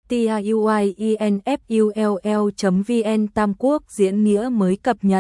tiuinfull.vn Tam Quốc diễn nghĩa mới cập nhật.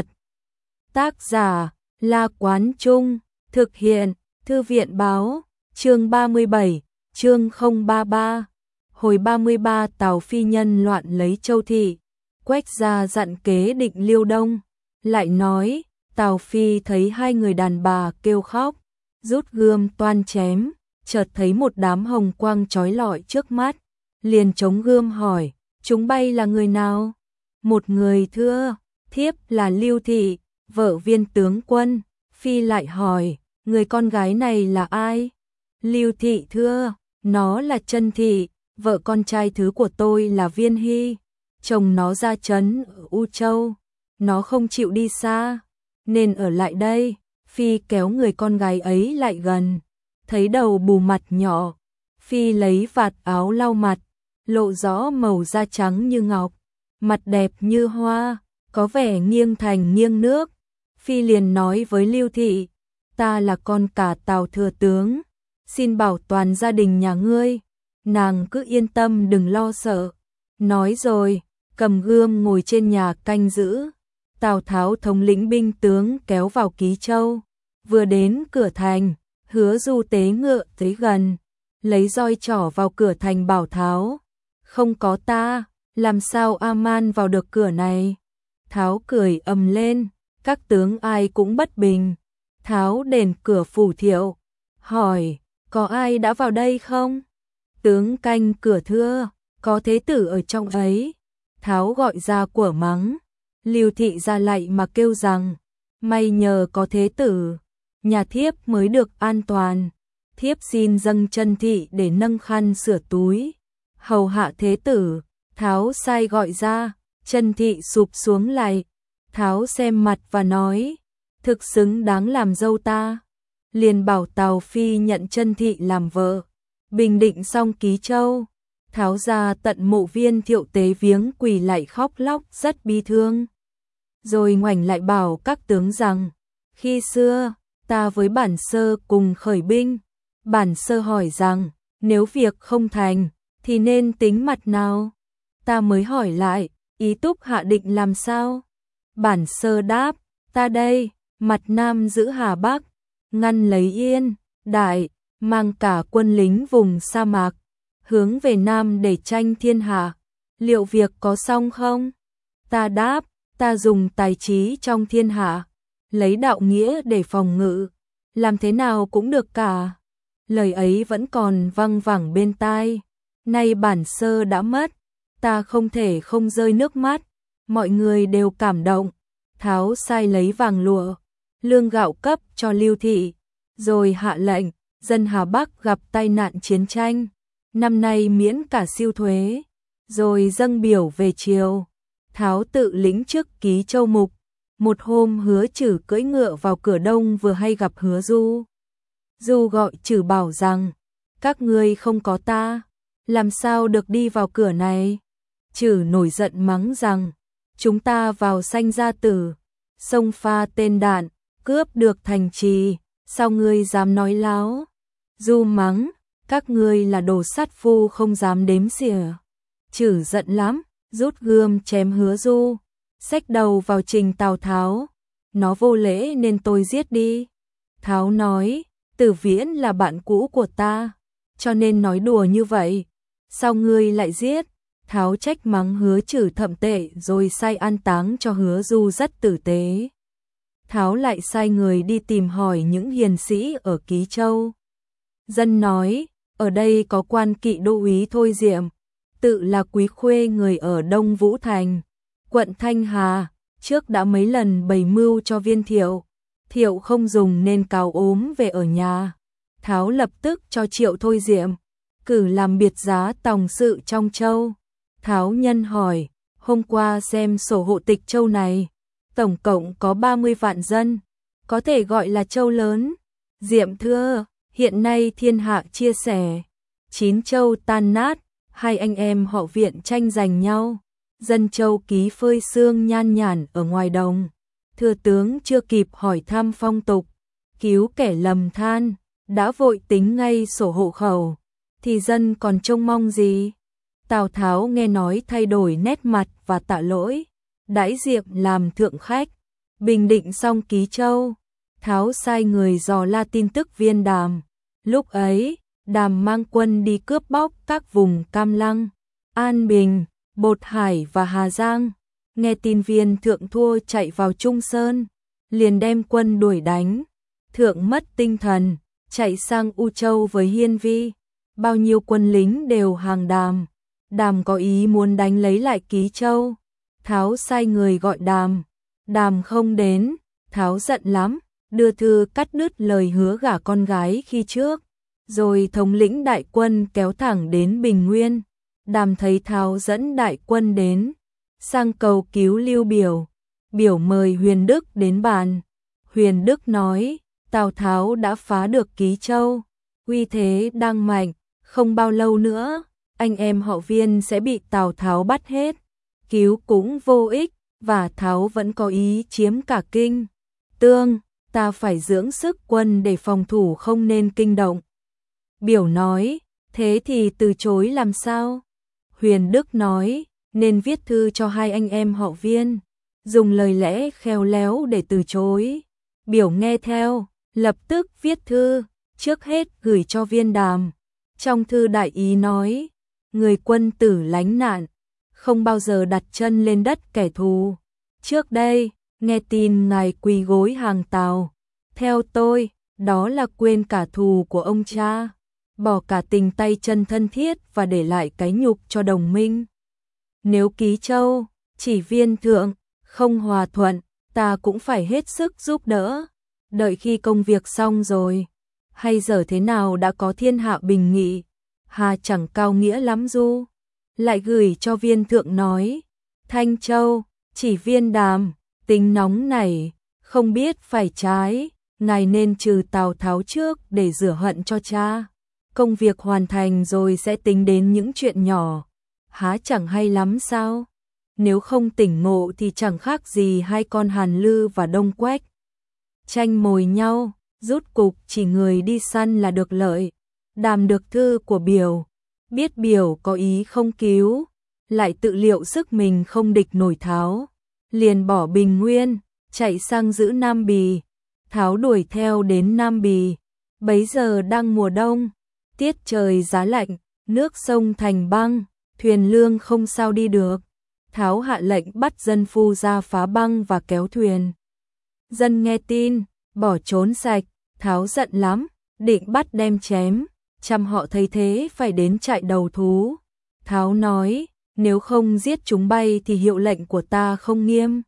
Tác giả La Quán Trung, thực hiện Thư viện Báo, chương 37, chương 033. Hồi 33 Tào Phi nhân loạn lấy Châu Thị, Quách gia dặn kế định Liêu Đông, lại nói, Tào Phi thấy hai người đàn bà kêu khóc, rút gươm toan chém, chợt thấy một đám hồng quang chói lọi trước mắt, liền chống gươm hỏi, chúng bay là người nào? Một người thưa, thiếp là Lưu Thị, vợ Viên tướng quân. Phi lại hỏi, người con gái này là ai? Lưu Thị thưa, nó là Trân Thị, vợ con trai thứ của tôi là Viên Hy, chồng nó ra trấn ở U Châu, nó không chịu đi xa, nên ở lại đây. Phi kéo người con gái ấy lại gần, thấy đầu bù mặt nhỏ, Phi lấy vạt áo lau mặt, lộ rõ màu da trắng như ngọc, mặt đẹp như hoa, có vẻ nghiêng thành nghiêng nước. Phi liền nói với Lưu Thị, ta là con cả Tào thừa tướng, xin bảo toàn gia đình nhà ngươi, nàng cứ yên tâm đừng lo sợ. Nói rồi, cầm gươm ngồi trên nhà canh giữ. Tào Tháo thống lĩnh binh tướng kéo vào Ký Châu, vừa đến cửa thành, Hứa Du tế ngựa tới gần, lấy roi trỏ vào cửa thành bảo Tháo, không có ta, làm sao A-man vào được cửa này? Tháo cười ầm lên, các tướng ai cũng bất bình. Tháo đền cửa phủ Thiệu, hỏi, có ai đã vào đây không? Tướng canh cửa thưa, có thế tử ở trong ấy. Tháo gọi ra của mắng. Lưu Thị ra lạy mà kêu rằng, may nhờ có thế tử, nhà thiếp mới được an toàn. Thiếp xin dâng Trân Thị để nâng khăn sửa túi, hầu hạ thế tử. Tháo sai gọi ra, Trân Thị sụp xuống lạy. Tháo xem mặt và nói, thực xứng đáng làm dâu ta. Liền bảo Tào Phi nhận Trân Thị làm vợ. Bình định xong Ký Châu, Tháo ra tận mộ Viên Thiệu tế viếng quỳ lạy khóc lóc rất bi thương. Rồi ngoảnh lại bảo các tướng rằng, khi xưa, ta với bản sơ cùng khởi binh. Bản sơ hỏi rằng, nếu việc không thành, thì nên tính mặt nào? Ta mới hỏi lại, ý túc hạ định làm sao? Bản sơ đáp, ta đây, mặt Nam giữ Hà Bắc, ngăn lấy Yên, Đại, mang cả quân lính vùng sa mạc, hướng về Nam để tranh thiên hạ. Liệu việc có xong không? Ta đáp, ta dùng tài trí trong thiên hạ, lấy đạo nghĩa để phòng ngự, làm thế nào cũng được cả. Lời ấy vẫn còn văng vẳng bên tai, nay bản sơ đã mất, ta không thể không rơi nước mắt, mọi người đều cảm động. Tháo sai lấy vàng lụa, lương gạo cấp cho Lưu Thị, rồi hạ lệnh, dân Hà Bắc gặp tai nạn chiến tranh, năm nay miễn cả siêu thuế, rồi dâng biểu về triều. Tháo tự lĩnh chức Ký Châu mục. Một hôm Hứa Trử cưỡi ngựa vào cửa Đông vừa hay gặp Hứa Du. Du gọi Trử bảo rằng, các ngươi không có ta, làm sao được đi vào cửa này? Trử nổi giận mắng rằng, chúng ta vào sanh gia tử, xông pha tên đạn, cướp được thành trì, sao ngươi dám nói láo? Du mắng, các ngươi là đồ sát phu không dám đếm xỉa. Trử giận lắm, rút gươm chém Hứa Du, xách đầu vào trình Tào Tháo. Nó vô lễ nên tôi giết đi. Tháo nói, Tử Viễn là bạn cũ của ta, cho nên nói đùa như vậy. Sao ngươi lại giết? Tháo trách mắng Hứa Trử thậm tệ rồi sai an táng cho Hứa Du rất tử tế. Tháo lại sai người đi tìm hỏi những hiền sĩ ở Ký Châu. Dân nói, ở đây có quan kỵ đô úy Thôi Diệm, tự là quý khuê người ở Đông Vũ Thành, quận Thanh Hà, trước đã mấy lần bày mưu cho Viên Thiệu. Thiệu không dùng nên cáo ốm về ở nhà. Tháo lập tức cho Triệu Thôi Diệm cử làm biệt giá tòng sự trong châu. Tháo nhân hỏi, hôm qua xem sổ hộ tịch châu này, tổng cộng có 30 vạn dân, có thể gọi là châu lớn. Diệm thưa, hiện nay thiên hạ chia sẻ, 9 châu tan nát, hai anh em họ Viện tranh giành nhau, dân châu Ký phơi sương nhan nhản ở ngoài đồng. Thừa tướng chưa kịp hỏi thăm phong tục, cứu kẻ lầm than, đã vội tính ngay sổ hộ khẩu, thì dân còn trông mong gì? Tào Tháo nghe nói thay đổi nét mặt và tạ lỗi, đãi Diệm làm thượng khách. Bình định xong Ký Châu, Tháo sai người dò la tin tức Viên Đàm. Lúc ấy, Đàm mang quân đi cướp bóc các vùng Cam Lăng, An Bình, Bột Hải và Hà Giang. Nghe tin Viên thượng thua chạy vào Trung Sơn, liền đem quân đuổi đánh. Thượng mất tinh thần, chạy sang U Châu với Hiên Vi. Bao nhiêu quân lính đều hàng Đàm. Đàm có ý muốn đánh lấy lại Ký Châu. Tháo sai người gọi Đàm. Đàm không đến, Tháo giận lắm, đưa thư cắt đứt lời hứa gả con gái khi trước, rồi thống lĩnh đại quân kéo thẳng đến Bình Nguyên. Đàm thấy Tháo dẫn đại quân đến, sang cầu cứu Lưu Biểu. Biểu mời Huyền Đức đến bàn. Huyền Đức nói, Tào Tháo đã phá được Ký Châu, uy thế đang mạnh, không bao lâu nữa, anh em họ Viên sẽ bị Tào Tháo bắt hết, cứu cũng vô ích, và Tháo vẫn có ý chiếm cả Kinh Tương, ta phải dưỡng sức quân để phòng thủ không nên kinh động. Biểu nói, thế thì từ chối làm sao? Huyền Đức nói, nên viết thư cho hai anh em họ Viên, dùng lời lẽ khéo léo để từ chối. Biểu nghe theo, lập tức viết thư, trước hết gửi cho Viên Đàm. Trong thư đại ý nói, người quân tử lánh nạn, không bao giờ đặt chân lên đất kẻ thù. Trước đây, nghe tin ngài quỳ gối hàng Tào, theo tôi, đó là quên cả thù của ông cha, bỏ cả tình tay chân thân thiết và để lại cái nhục cho đồng minh. Nếu Ký Châu, chỉ Viên thượng, không hòa thuận, ta cũng phải hết sức giúp đỡ. Đợi khi công việc xong rồi, hay giờ thế nào đã có thiên hạ bình nghị, hà chẳng cao nghĩa lắm du. Lại gửi cho Viên thượng nói, Thanh Châu, chỉ Viên Đàm, tính nóng nảy, không biết phải trái, ngài nên trừ Tào Tháo trước để rửa hận cho cha. Công việc hoàn thành rồi sẽ tính đến những chuyện nhỏ, há chẳng hay lắm sao? Nếu không tỉnh ngộ thì chẳng khác gì hai con Hàn Lư và Đông Quách tranh mồi nhau, rút cục chỉ người đi săn là được lợi. Đàm được thư của Biểu, biết Biểu có ý không cứu, lại tự liệu sức mình không địch nổi Tháo, liền bỏ Bình Nguyên, chạy sang giữ Nam Bì. Tháo đuổi theo đến Nam Bì, bấy giờ đang mùa đông, tiết trời giá lạnh, nước sông thành băng, thuyền lương không sao đi được. Tháo hạ lệnh bắt dân phu ra phá băng và kéo thuyền. Dân nghe tin, bỏ trốn sạch. Tháo giận lắm, định bắt đem chém. Trăm họ thấy thế phải đến trại đầu thú. Tháo nói, nếu không giết chúng bay thì hiệu lệnh của ta không nghiêm,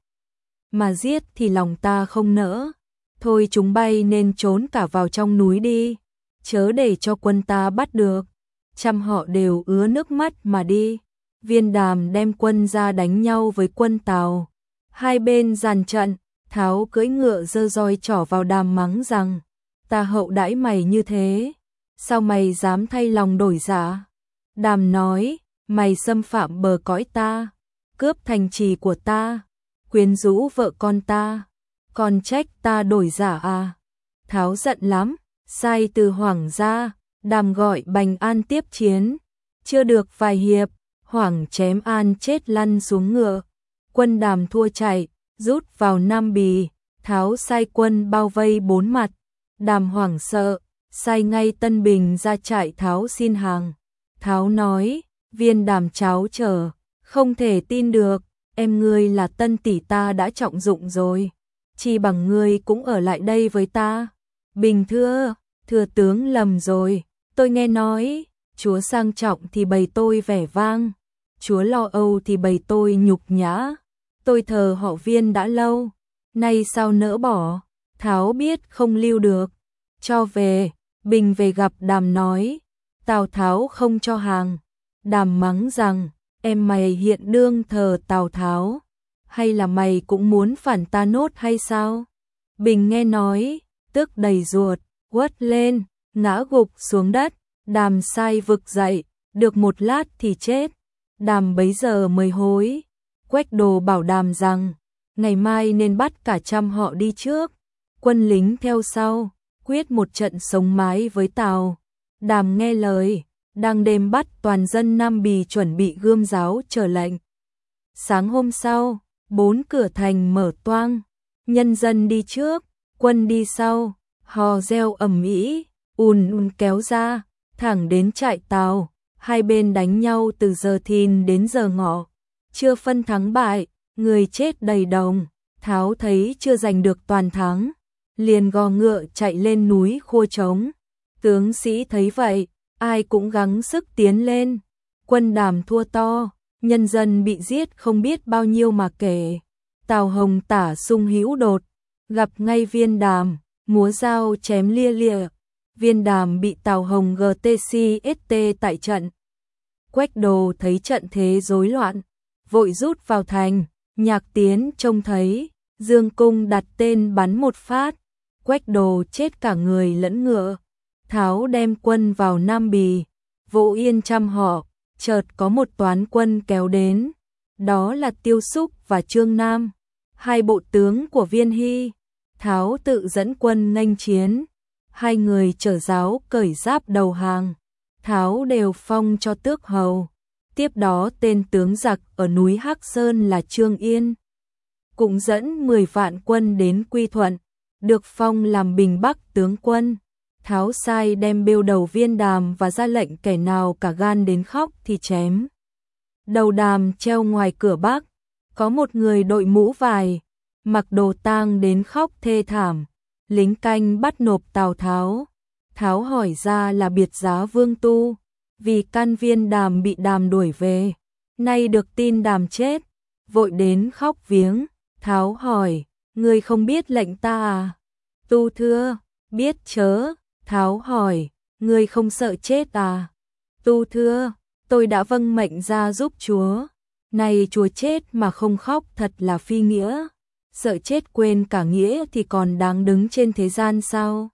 mà giết thì lòng ta không nỡ. Thôi chúng bay nên trốn cả vào trong núi đi, chớ để cho quân ta bắt được. Trăm họ đều ứa nước mắt mà đi. Viên Đàm đem quân ra đánh nhau với quân Tào. Hai bên dàn trận, Tháo cưỡi ngựa giơ roi trỏ vào Đàm mắng rằng, ta hậu đãi mày như thế, sao mày dám thay lòng đổi dạ? Đàm nói, mày xâm phạm bờ cõi ta, cướp thành trì của ta, quyến rũ vợ con ta, còn trách ta đổi dạ à? Tháo giận lắm, sai từ Hoảng ra, Đàm gọi Bành An tiếp chiến. Chưa được vài hiệp, Hoảng chém An chết lăn xuống ngựa. Quân Đàm thua chạy, rút vào Nam Bì. Tháo sai quân bao vây bốn mặt. Đàm hoảng sợ, sai ngay Tân Bình ra trại Tháo xin hàng. Tháo nói, Viên Đàm cháu chờ, không thể tin được, em ngươi là tân tỷ ta đã trọng dụng rồi, chi bằng ngươi cũng ở lại đây với ta. Bình thưa tướng lầm rồi, tôi nghe nói, chúa sang trọng thì bày tôi vẻ vang, chúa lo âu thì bày tôi nhục nhã. Tôi thờ họ Viên đã lâu, nay sao nỡ bỏ? Tháo biết không lưu được, cho về. Bình về gặp Đàm nói, Tào Tháo không cho hàng. Đàm mắng rằng, em mày hiện đương thờ Tào Tháo, hay là mày cũng muốn phản ta nốt hay sao? Bình nghe nói, tức đầy ruột, quất lên, ngã gục xuống đất. Đàm sai vực dậy, được một lát thì chết. Đàm bấy giờ mới hối. Quách Đồ bảo Đàm rằng, ngày mai nên bắt cả trăm họ đi trước, quân lính theo sau, quyết một trận sống mái với Tào. Đàm nghe lời, đang đêm bắt toàn dân Nam Bì chuẩn bị gươm giáo chờ lệnh. Sáng hôm sau, 4 cửa thành mở toang, nhân dân đi trước, quân đi sau, hò reo ầm ĩ, ùn kéo ra, thẳng đến trại Tào, hai bên đánh nhau từ giờ thìn đến giờ ngọ, chưa phân thắng bại, người chết đầy đồng. Tháo thấy chưa giành được toàn thắng, liền gò ngựa chạy lên núi Khua Trống. Tướng sĩ thấy vậy, ai cũng gắng sức tiến lên. Quân Đàm thua to, nhân dân bị giết không biết bao nhiêu mà kể. Tào Hồng tả sung hữu đột, gặp ngay Viên Đàm, múa dao chém lia lịa. Viên Đàm bị Tào Hồng GTCST tại trận. Quách Đồ thấy trận thế rối loạn, vội rút vào thành. Nhạc Tiến trông thấy, dương cung đặt tên bắn một phát, Quách Đồ chết cả người lẫn ngựa. Tháo đem quân vào Nam Bì, Vô Yên trăm họ, chợt có một toán quân kéo đến, đó là Tiêu Xúc và Trương Nam, hai bộ tướng của Viên Hy. Tháo tự dẫn quân nghênh chiến, hai người chở giáo cởi giáp đầu hàng, Tháo đều phong cho tước hầu. Tiếp đó tên tướng giặc ở núi Hắc Sơn là Trương Yên, cũng dẫn 10 vạn quân đến Quy Thuận, được phong làm Bình Bắc tướng quân. Tháo sai đem bêu đầu Viên Đàm và ra lệnh kẻ nào cả gan đến khóc thì chém. Đầu Đàm treo ngoài cửa Bắc, có một người đội mũ vải, mặc đồ tang đến khóc thê thảm, lính canh bắt nộp Tào Tháo. Tháo hỏi ra là biệt giá Vương Tu, vì căn Viên Đàm bị Đàm đuổi về, nay được tin Đàm chết, vội đến khóc viếng. Tháo hỏi, ngươi không biết lệnh ta à? Tu thưa, biết chớ. Tháo hỏi, ngươi không sợ chết à? Tu thưa, tôi đã vâng mệnh ra giúp chúa, này chúa chết mà không khóc thật là phi nghĩa, sợ chết quên cả nghĩa thì còn đáng đứng trên thế gian sao?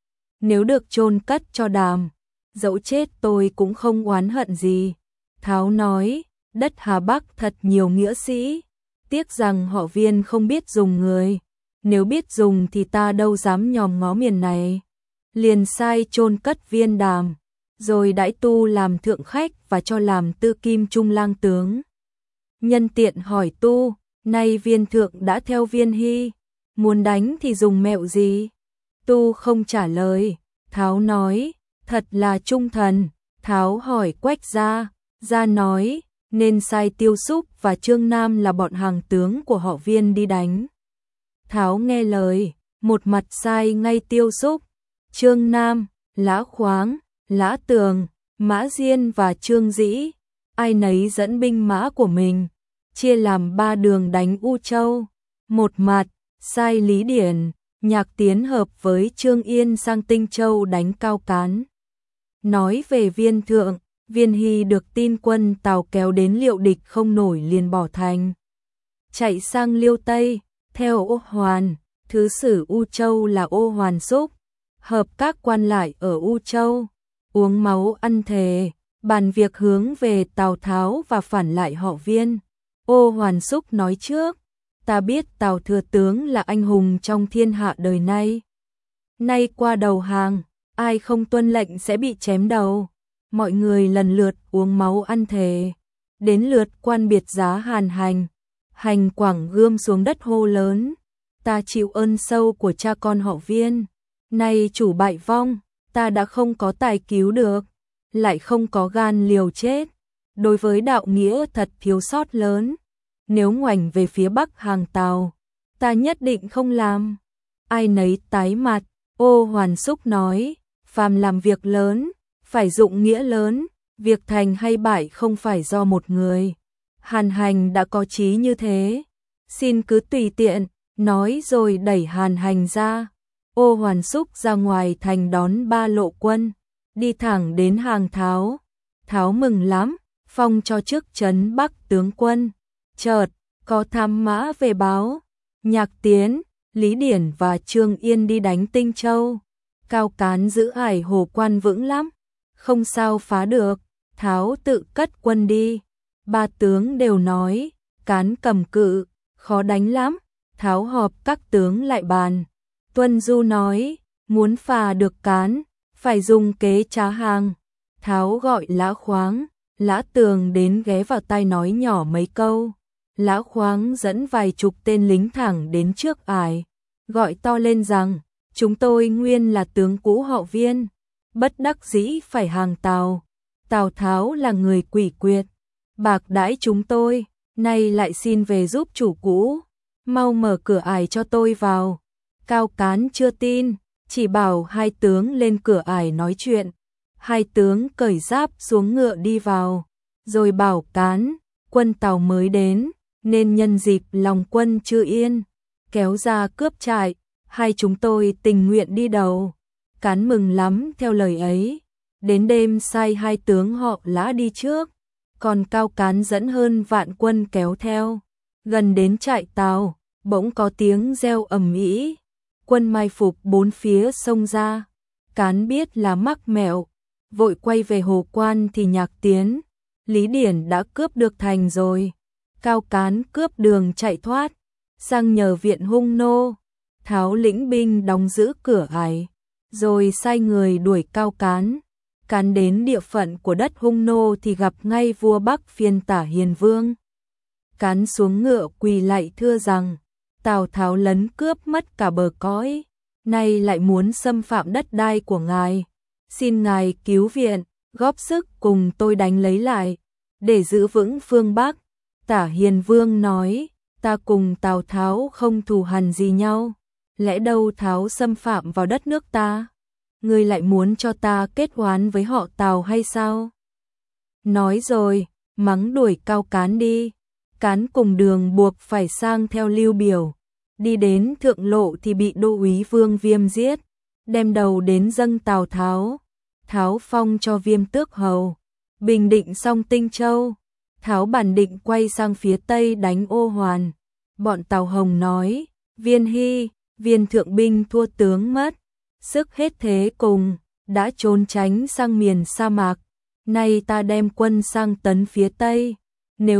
Nếu được chôn cất cho Đàm, dẫu chết tôi cũng không oán hận gì. Tháo nói, đất Hà Bắc thật nhiều nghĩa sĩ, tiếc rằng họ Viên không biết dùng người, nếu biết dùng thì ta đâu dám nhòm ngó miền này. Liền sai chôn cất Viên Đàm, rồi đãi Tu làm thượng khách và cho làm tư kim trung lang tướng. Nhân tiện hỏi Tu, nay Viên thượng đã theo Viên Hy, muốn đánh thì dùng mẹo gì? Tu không trả lời. Tháo nói, thật là trung thần. Tháo hỏi Quách Gia, Gia nói, nên sai Tiêu Xúc và Trương Nam là bọn hàng tướng của họ Viên đi đánh. Tháo nghe lời, một mặt sai ngay Tiêu Xúc, Trương Nam, Lã Khoáng, Lã Tường, Mã Diên và Trương Dĩ, ai nấy dẫn binh mã của mình, chia làm 3 đường đánh U Châu. Một mặt, sai Lý Điển, Nhạc Tiến hợp với Trương Yên sang Tinh Châu đánh Cao Cán. Nói về Viên thượng, Viên Hy được tin quân Tào kéo đến liệu địch không nổi liền bỏ thành, chạy sang Liêu Tây, theo Ô Hoàn, thứ sử U Châu là Ô Hoàn Xúc, hợp các quan lại ở U Châu, uống máu ăn thề, bàn việc hướng về Tào Tháo và phản lại họ Viên. Ô Hoàn Xúc nói trước, ta biết Tào thừa tướng là anh hùng trong thiên hạ đời nay. Nay qua đầu hàng, ai không tuân lệnh sẽ bị chém đầu. Mọi người lần lượt uống máu ăn thề. Đến lượt quan biệt giá Hàn Hành. Hành quẳng gươm xuống đất hô lớn, ta chịu ơn sâu của cha con họ Viên. Nay chủ bại vong, ta đã không có tài cứu được, lại không có gan liều chết. Đối với đạo nghĩa thật thiếu sót lớn. Nếu ngoảnh về phía Bắc hàng Tào, ta nhất định không làm. Ai nấy tái mặt. Ô Hoàn Xúc nói, phàm làm việc lớn, phải dụng nghĩa lớn, việc thành hay bại không phải do một người. Hàn Hành đã có chí như thế, xin cứ tùy tiện, nói rồi đẩy Hàn Hành ra. Ô Hoàn Xúc ra ngoài thành đón 3 lộ quân, đi thẳng đến hàng Tháo. Tháo mừng lắm, phong cho chức trấn Bắc tướng quân. Chợt, có thám mã về báo, Nhạc Tiến, Lý Điển và Trương Yên đi đánh Tinh Châu. Cao Cán giữ ải hồ quan vững lắm, không sao phá được. Tháo tự cất quân đi. 3 tướng đều nói, Cán cầm cự, khó đánh lắm. Tháo họp các tướng lại bàn. Tuân Du nói, muốn phá được Cán, phải dùng kế trá hàng. Tháo gọi Lã Khoáng, Lã Tường đến ghé vào tai nói nhỏ mấy câu. Lã Khoáng dẫn vài chục tên lính thẳng đến trước ải, gọi to lên rằng, chúng tôi nguyên là tướng cũ họ Viên, bất đắc dĩ phải hàng Tào. Tào Tháo là người quỷ quyệt, bạc đãi chúng tôi, nay lại xin về giúp chủ cũ, mau mở cửa ải cho tôi vào. Cao Cán chưa tin, chỉ bảo hai tướng lên cửa ải nói chuyện. Hai tướng cởi giáp xuống ngựa đi vào, rồi bảo Cán, quân Tào mới đến, nên nhân dịp lòng quân chưa yên, kéo ra cướp trại, hai chúng tôi tình nguyện đi đầu. Cán mừng lắm theo lời ấy, đến đêm sai hai tướng họ Lã đi trước, còn Cao Cán dẫn hơn vạn quân kéo theo. Gần đến trại Tào, bỗng có tiếng reo ầm ĩ, quân mai phục bốn phía xông ra. Cán biết là mắc mẹo, vội quay về Hồ Quan thì Nhạc Tiến, Lý Điển đã cướp được thành rồi. Cao Cán cướp đường chạy thoát, sang nhờ viện hung nô. Tháo lĩnh binh đóng giữ cửa ải, rồi sai người đuổi Cao Cán. Cán đến địa phận của đất hung nô thì gặp ngay vua Bắc Phiên Tả Hiền Vương. Cán xuống ngựa quỳ lạy thưa rằng, Tào Tháo lấn cướp mất cả bờ cõi, nay lại muốn xâm phạm đất đai của ngài. Xin ngài cứu viện, góp sức cùng tôi đánh lấy lại, để giữ vững phương Bắc. Tả Hiền Vương nói, ta cùng Tào Tháo không thù hằn gì nhau, lẽ đâu Tháo xâm phạm vào đất nước ta? Ngươi lại muốn cho ta kết oán với họ Tào hay sao? Nói rồi, mắng đuổi Cao Cán đi. Cán cùng đường buộc phải sang theo Lưu Biểu. Đi đến thượng lộ thì bị đô úy Vương Viêm giết, đem đầu đến dâng Tào Tháo. Tháo phong cho Viêm tước hầu. Bình định xong Tinh Châu, Tháo bản định quay sang phía Tây đánh Ô Hoàn. Bọn Tào Hồng nói, Viên Hy, Viên thượng binh thua tướng mất, sức hết thế cùng, đã trốn tránh sang miền sa mạc. Nay ta đem quân sang tấn phía Tây, nếu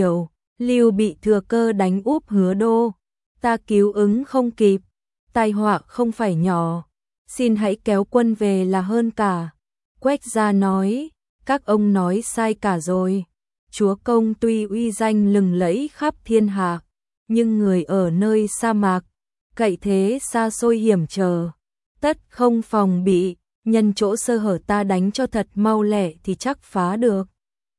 Lưu bị thừa cơ đánh úp Hứa Đô, ta cứu ứng không kịp, tai họa không phải nhỏ, xin hãy kéo quân về là hơn cả. Quách Gia nói, các ông nói sai cả rồi. Chúa công tuy uy danh lừng lẫy khắp thiên hạ, nhưng người ở nơi sa mạc, cậy thế xa xôi hiểm trở, tất không phòng bị, nhân chỗ sơ hở ta đánh cho thật mau lẹ thì chắc phá được.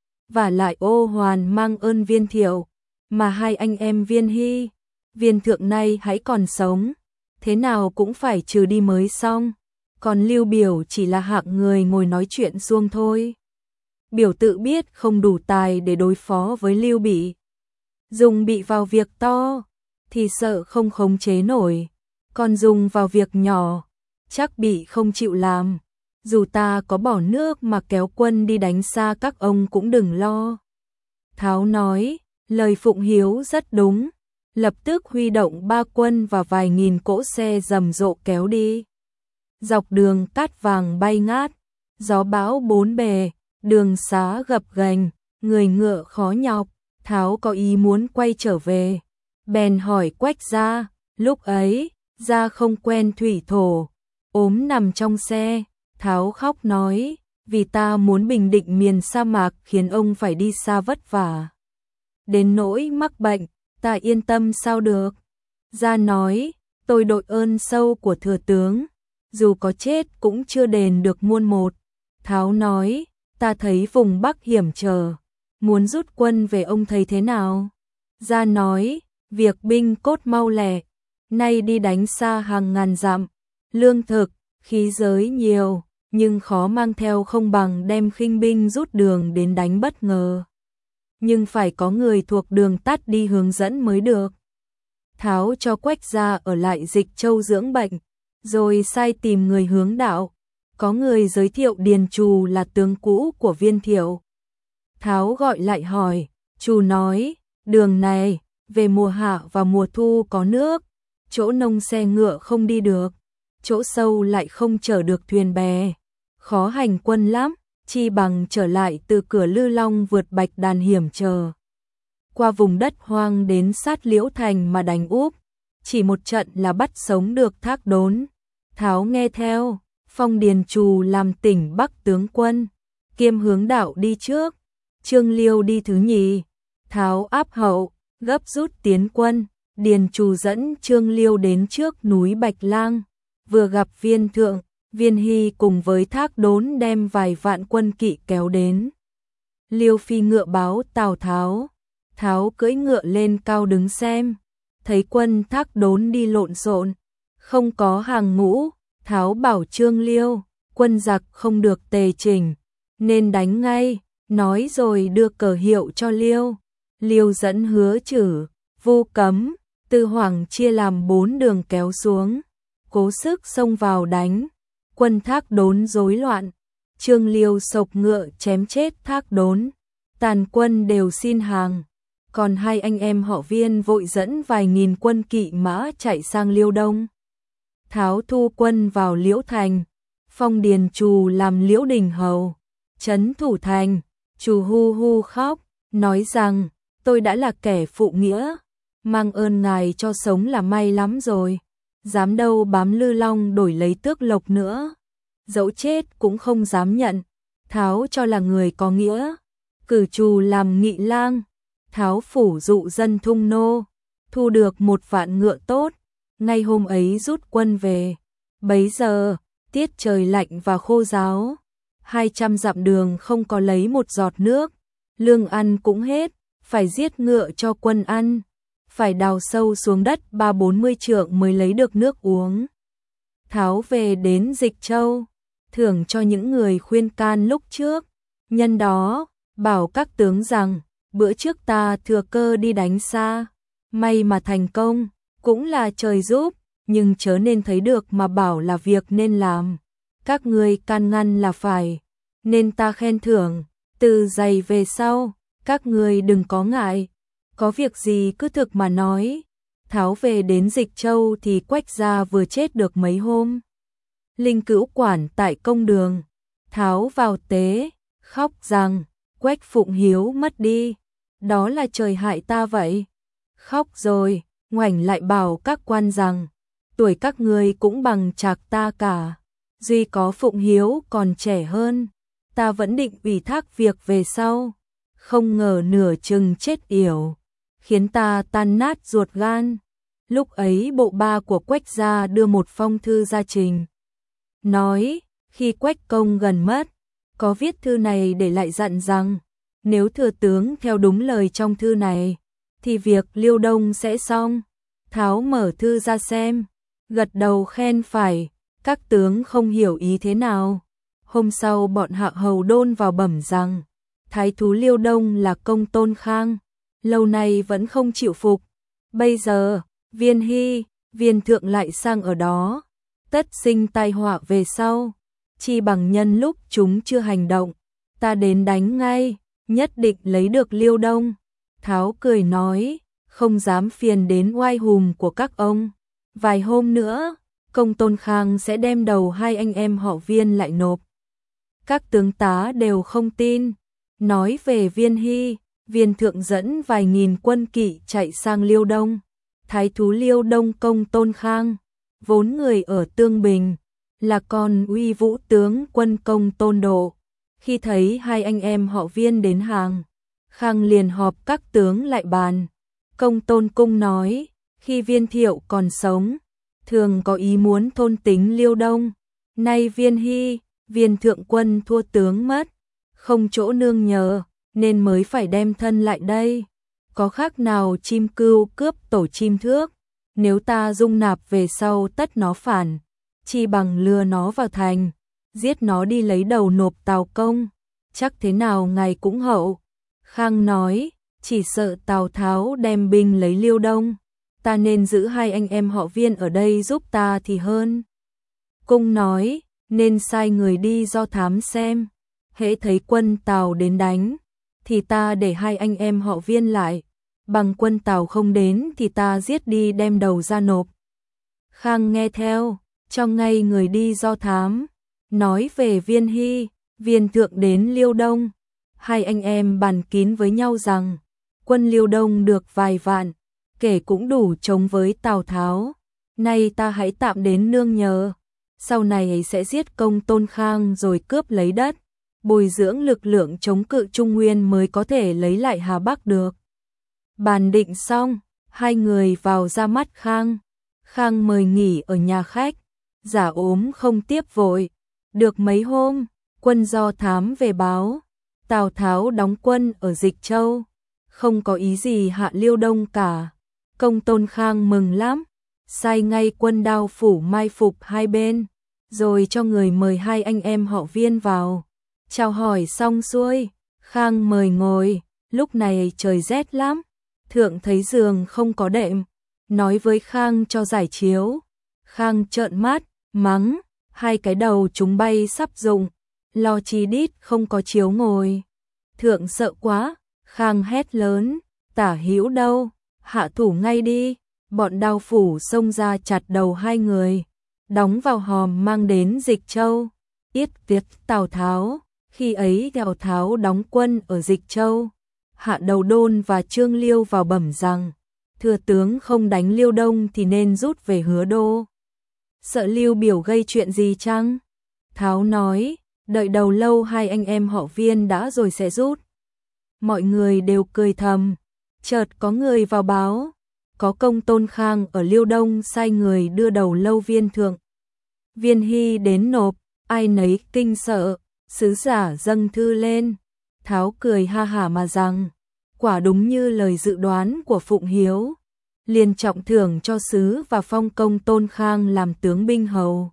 Và lại Ô Hoàn mang ơn Viên Thiệu, mà hai anh em Viên Hy, Viên Thượng nay hãy còn sống, thế nào cũng phải trừ đi mới xong. Còn Lưu Biểu chỉ là hạng người ngồi nói chuyện suông thôi. Biểu tự biết không đủ tài để đối phó với Lưu Bị. Dùng bị vào việc to, thì sợ không khống chế nổi. Còn dùng vào việc nhỏ, chắc Bị không chịu làm. Dù ta có bỏ nước mà kéo quân đi đánh xa các ông cũng đừng lo. Tháo nói, lời Phụng Hiếu rất đúng. Lập tức huy động 3 quân và vài nghìn cỗ xe rầm rộ kéo đi. Dọc đường cát vàng bay ngát, gió bão bốn bề, đường xá gập ghềnh, người ngựa khó nhọc. Tháo có ý muốn quay trở về, bèn hỏi Quách Gia. Lúc ấy, Gia không quen thủy thổ, ốm nằm trong xe. Tháo khóc nói, vì ta muốn bình định miền sa mạc khiến ông phải đi xa vất vả. Đến nỗi mắc bệnh, ta yên tâm sao được. Gia nói, tôi đội ơn sâu của thừa tướng, dù có chết cũng chưa đền được muôn một. Tháo nói, ta thấy vùng Bắc hiểm trở, muốn rút quân về ông thấy thế nào? Gia nói, việc binh cốt mau lẹ, nay đi đánh xa hàng ngàn dặm, lương thực, khí giới nhiều, nhưng khó mang theo không bằng đem khinh binh rút đường đến đánh bất ngờ. Nhưng phải có người thuộc đường tắt đi hướng dẫn mới được. Tháo cho Quách Gia ở lại Dịch Châu dưỡng bệnh, rồi sai tìm người hướng đạo. Có người giới thiệu Điền Trù là tướng cũ của Viên Thiệu. Tháo gọi lại hỏi, Trù nói, đường này, về mùa hạ và mùa thu có nước, chỗ nông xe ngựa không đi được, chỗ sâu lại không chở được thuyền bè, khó hành quân lắm, chi bằng trở lại từ cửa Lư Long vượt Bạch Đàn hiểm trở. Qua vùng đất hoang đến sát Liễu Thành mà đánh úp, chỉ một trận là bắt sống được Thác Đốn. Tháo nghe theo, phong Điền Trù làm tỉnh Bắc tướng quân. Kiêm hướng đạo đi trước, Trương Liêu đi thứ nhì, Tháo áp hậu, gấp rút tiến quân. Điền Trù dẫn Trương Liêu đến trước núi Bạch Lang, vừa gặp Viên Thượng, Viên Hy cùng với Thác Đốn đem vài vạn quân kỵ kéo đến. Liêu phi ngựa báo Tào Tháo, Tháo cưỡi ngựa lên cao đứng xem, thấy quân Thác Đốn đi lộn xộn, không có hàng ngũ, Tháo bảo Trương Liêu, quân giặc không được tề chỉnh, nên đánh ngay, nói rồi đưa cờ hiệu cho Liêu. Liêu dẫn Hứa Chử, Vu Cấm, Tư Hoảng chia làm 4 đường kéo xuống, cố sức xông vào đánh. Quân Thác Đốn rối loạn, Trương Liêu sộc ngựa chém chết Thác Đốn, tàn quân đều xin hàng. Còn hai anh em họ Viên vội dẫn vài nghìn quân kỵ mã chạy sang Liêu Đông. Tháo thu quân vào Liễu Thành, phong Điền Trù làm Liễu Đình hầu, trấn thủ thành. Trù hu hu khóc, nói rằng, tôi đã là kẻ phụ nghĩa, mang ơn ngài cho sống là may lắm rồi, dám đâu bám Lư Long đổi lấy tước lộc nữa, dẫu chết cũng không dám nhận. Tháo cho là người có nghĩa, cử Trù làm nghị lang. Tháo phủ dụ dân thung nô, thu được 1 vạn ngựa tốt, ngay hôm ấy rút quân về. Bấy giờ, tiết trời lạnh và khô ráo, 200 dặm đường không có lấy một giọt nước, lương ăn cũng hết, phải giết ngựa cho quân ăn, phải đào sâu xuống đất 30-40 trượng mới lấy được nước uống. Tháo về đến Dịch Châu, thưởng cho những người khuyên can lúc trước, nhân đó, bảo các tướng rằng, bữa trước ta thừa cơ đi đánh xa, may mà thành công, cũng là trời giúp, nhưng chớ nên thấy được mà bảo là việc nên làm. Các ngươi can ngăn là phải, nên ta khen thưởng, từ giày về sau, các ngươi đừng có ngại, có việc gì cứ thực mà nói. Tháo về đến Dịch Châu thì Quách gia vừa chết được mấy hôm. Linh Cữu quản tại công đường, Tháo vào tế, khóc rằng, Quách Phụng Hiếu mất đi, đó là trời hại ta vậy. Khóc rồi, ngoảnh lại bảo các quan rằng, tuổi các ngươi cũng bằng chạc ta cả, duy có Phụng Hiếu còn trẻ hơn, ta vẫn định ủy thác việc về sau, không ngờ nửa chừng chết yểu, khiến ta tan nát ruột gan. Lúc ấy bộ ba của Quách gia đưa một phong thư ra trình, nói, khi Quách công gần mất, có viết thư này để lại dặn rằng, nếu thừa tướng theo đúng lời trong thư này, thì việc Liêu Đông sẽ xong. Tháo mở thư ra xem, gật đầu khen phải, các tướng không hiểu ý thế nào. Hôm sau bọn hạ hầu đôn vào bẩm rằng, thái thú Liêu Đông là Công Tôn Khang, lâu nay vẫn không chịu phục. Bây giờ, Viên Hy, Viên Thượng lại sang ở đó, tất sinh tai họa về sau. Chi bằng nhân lúc chúng chưa hành động, ta đến đánh ngay, nhất định lấy được Liêu Đông. Tháo cười nói, không dám phiền đến oai hùm của các ông. Vài hôm nữa, Công Tôn Khang sẽ đem đầu hai anh em họ Viên lại nộp. Các tướng tá đều không tin. Nói về Viên Hy, Viên Thượng dẫn vài nghìn quân kỵ chạy sang Liêu Đông. Thái thú Liêu Đông Công Tôn Khang, vốn người ở Tương Bình, là con uy vũ tướng quân Công Tôn Độ. Khi thấy hai anh em họ Viên đến hàng, Khang liền họp các tướng lại bàn. Công Tôn Cung nói, khi Viên Thiệu còn sống, thường có ý muốn thôn tính Liêu Đông. Nay Viên Hy, Viên Thượng quân thua tướng mất, không chỗ nương nhờ, nên mới phải đem thân lại đây. Có khác nào chim cưu cướp tổ chim thước, nếu ta dung nạp về sau tất nó phản, chi bằng lừa nó vào thành, giết nó đi lấy đầu nộp Tào công, chắc thế nào ngài cũng hậu. Khang nói, chỉ sợ Tào Tháo đem binh lấy Liêu Đông, ta nên giữ hai anh em họ Viên ở đây giúp ta thì hơn. Cung nói, nên sai người đi do thám xem, hễ thấy quân Tào đến đánh, thì ta để hai anh em họ Viên lại, bằng quân Tào không đến thì ta giết đi đem đầu ra nộp. Khang nghe theo, cho ngay người đi do thám, nói về Viên Hy, Viên Thượng đến Liêu Đông. Hai anh em bàn kín với nhau rằng, quân Liêu Đông được vài vạn, kể cũng đủ chống với Tào Tháo. Nay ta hãy tạm đến nương nhờ, sau này sẽ giết Công Tôn Khang rồi cướp lấy đất, bồi dưỡng lực lượng chống cự Trung Nguyên mới có thể lấy lại Hà Bắc được. Bàn định xong, hai người vào ra mắt Khang. Khang mời nghỉ ở nhà khách, giả ốm không tiếp vội. Được mấy hôm, quân do thám về báo, Tào Tháo đóng quân ở Dịch Châu, không có ý gì hạ Liêu Đông cả. Công Tôn Khang mừng lắm, sai ngay quân Đao phủ mai phục hai bên, rồi cho người mời hai anh em họ Viên vào. Chào hỏi xong xuôi, Khang mời ngồi, lúc này trời rét lắm, thượng thấy giường không có đệm, nói với Khang cho giải chiếu. Khang trợn mắt, mắng, hai cái đầu chúng bay sắp rụng, lo chi đít không có chiếu ngồi. Thượng sợ quá, Khang hét lớn, Tả Hữu đâu, hạ thủ ngay đi. Bọn Đao phủ xông ra chặt đầu hai người, đóng vào hòm mang đến Dịch Châu. Yết tiết Tào Tháo, khi ấy Tào Tháo đóng quân ở Dịch Châu. Hạ Đầu Đôn và Trương Liêu vào bẩm rằng, thừa tướng không đánh Liêu Đông thì nên rút về Hứa Đô. Sợ Liêu biểu gây chuyện gì chăng? Tháo nói, đợi đầu lâu hai anh em họ Viên đã rồi sẽ rút. Mọi người đều cười thầm, chợt có người vào báo, có Công Tôn Khang ở Liêu Đông sai người đưa đầu lâu Viên thượng Viên Hy đến nộp, ai nấy kinh sợ, sứ giả dâng thư lên. Tháo cười ha hả mà rằng, quả đúng như lời dự đoán của Phụng Hiếu, liền trọng thưởng cho sứ và phong Công Tôn Khang làm tướng binh hầu.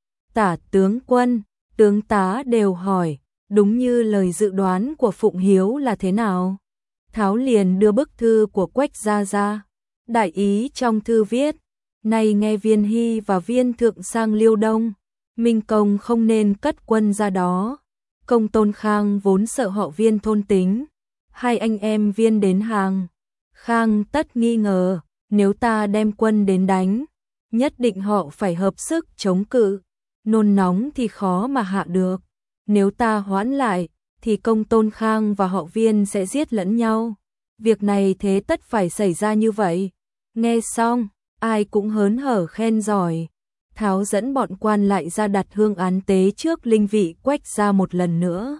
Tả tướng quân, tướng tá đều hỏi, đúng như lời dự đoán của Phụng Hiếu là thế nào? Tháo liền đưa bức thư của Quách Gia ra. Đại ý trong thư viết, nay nghe Viên Hy và Viên thượng sang Liêu Đông, Minh Công không nên cất quân ra đó. Công Tôn Khang vốn sợ họ Viên thôn tính, hai anh em Viên đến hàng. Khang tất nghi ngờ, nếu ta đem quân đến đánh, nhất định họ phải hợp sức chống cự, nôn nóng thì khó mà hạ được. Nếu ta hoãn lại, thì Công Tôn Khang và họ Viên sẽ giết lẫn nhau. Việc này thế tất phải xảy ra như vậy. Nghe xong, ai cũng hớn hở khen giỏi. Tháo dẫn bọn quan lại ra đặt hương án tế trước linh vị Quách Gia một lần nữa.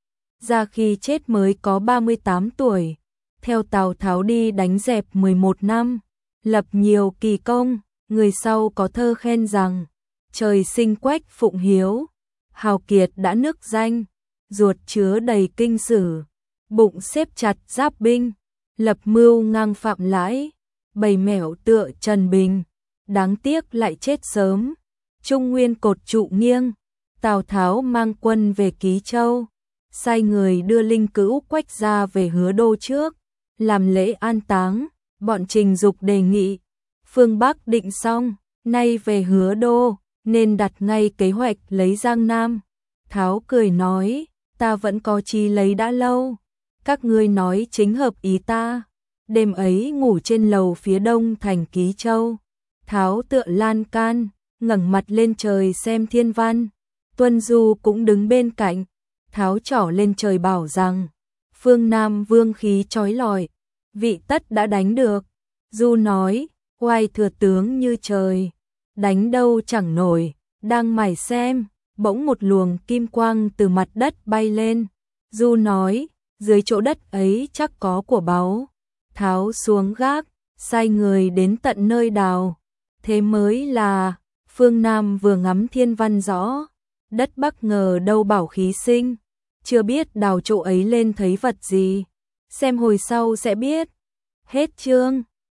Ra khi chết mới có 38 tuổi, theo Tào Tháo đi đánh dẹp 11 năm, lập nhiều kỳ công. Người sau có thơ khen rằng, trời sinh Quách Phụng Hiếu, hào kiệt đã nức danh, ruột chứa đầy kinh sử, bụng xếp chặt giáp binh, lập mưu ngang Phạm Lãi, bày mẻo tựa Trần Bình, đáng tiếc lại chết sớm. Trung Nguyên cột trụ nghiêng, Tào Tháo mang quân về Ký Châu, sai người đưa linh cữu Quách Gia về Hứa Đô trước, làm lễ an táng. Bọn Trình Dục đề nghị, phương Bắc định xong, nay về Hứa Đô, nên đặt ngay kế hoạch lấy Giang Nam. Tháo cười nói, ta vẫn có chí lấy đã lâu, các ngươi nói chính hợp ý ta. Đêm ấy ngủ trên lầu phía đông thành Ký Châu, Tháo tựa lan can, ngẩng mặt lên trời xem thiên văn. Tuân Du cũng đứng bên cạnh, Tháo trỏ lên trời bảo rằng, phương Nam vương khí chói lọi, vị tất đã đánh được. Du nói, oai thừa tướng như trời, đánh đâu chẳng nổi. Đang mải xem, bỗng một luồng kim quang từ mặt đất bay lên. Du nói, dưới chỗ đất ấy chắc có của báu. Tháo xuống gác, sai người đến tận nơi đào. Thế mới là, phương Nam vừa ngắm thiên văn rõ, đất Bắc ngờ đâu bảo khí sinh. Chưa biết đào chỗ ấy lên thấy vật gì, xem hồi sau sẽ biết. Hết chương.